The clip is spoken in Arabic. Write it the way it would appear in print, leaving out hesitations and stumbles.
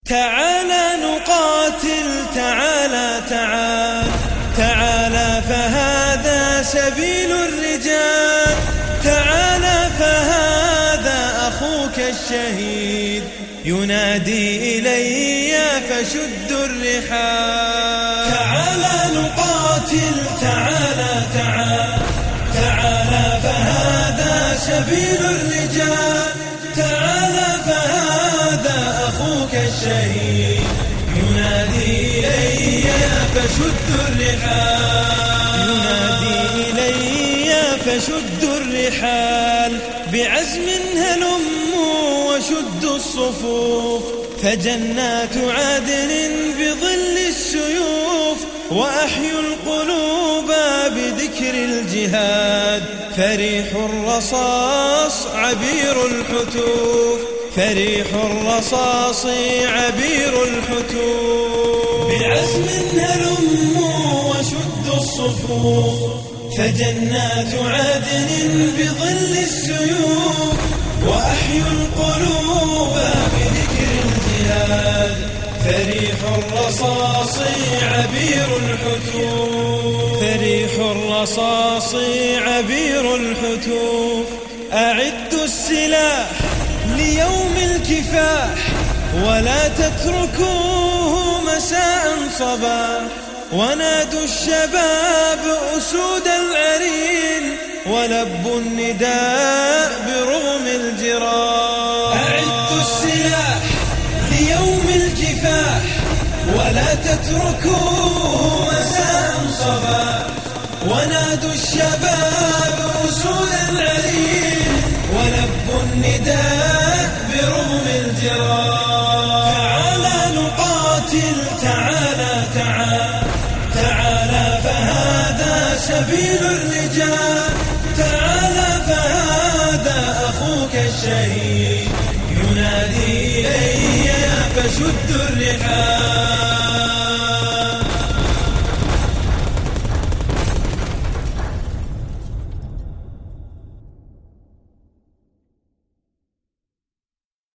تعالى نقاتل، تعالى تعال تعالى فهذا سبيل الرجال، تعالى فهذا أخوك الشهيد ينادي إلي فشد الرحال. تعالى نقاتل، تعالى تعال تعالى فهذا سبيل الرجال، تعالى فهذا أخوك الشهيد ينادي إلي فشد الرحال، ينادي إلي فشد الرحال. بعزم هلموا وشدوا الصفوف، فجنات عدن بظل السيوف، وأحيوا القلوب بذكر الجهاد. فريح الرصاص عبير الحتوف، فريح الرصاص عبير الحتوف. بعزم هلموا وشدوا الصفوف، فجنات عدن بظل السيوف، وأحيوا القلوب بذكر الجهاد. فريح الرصاص عبير الحتوف، فريح الرصاص عبير الحتوف. أعدوا السلاح ليوم الكفاح، ولا تتركوه مساء صباح. ونادوا الشباب أسود العرين، ولبوا النداء برغم الجراح. أعدوا السلاح ليوم الكفاح، ولا تتركوه مساء صباح. ونادوا الشباب أسود العرين، ولبوا النداء برغم الجراح. تعالى نقاتل، تعالى تعال تعالى فهذا سبيل الرجال، تعالى فهذا أخوك الشهيد ينادي إلي فشد الرحال.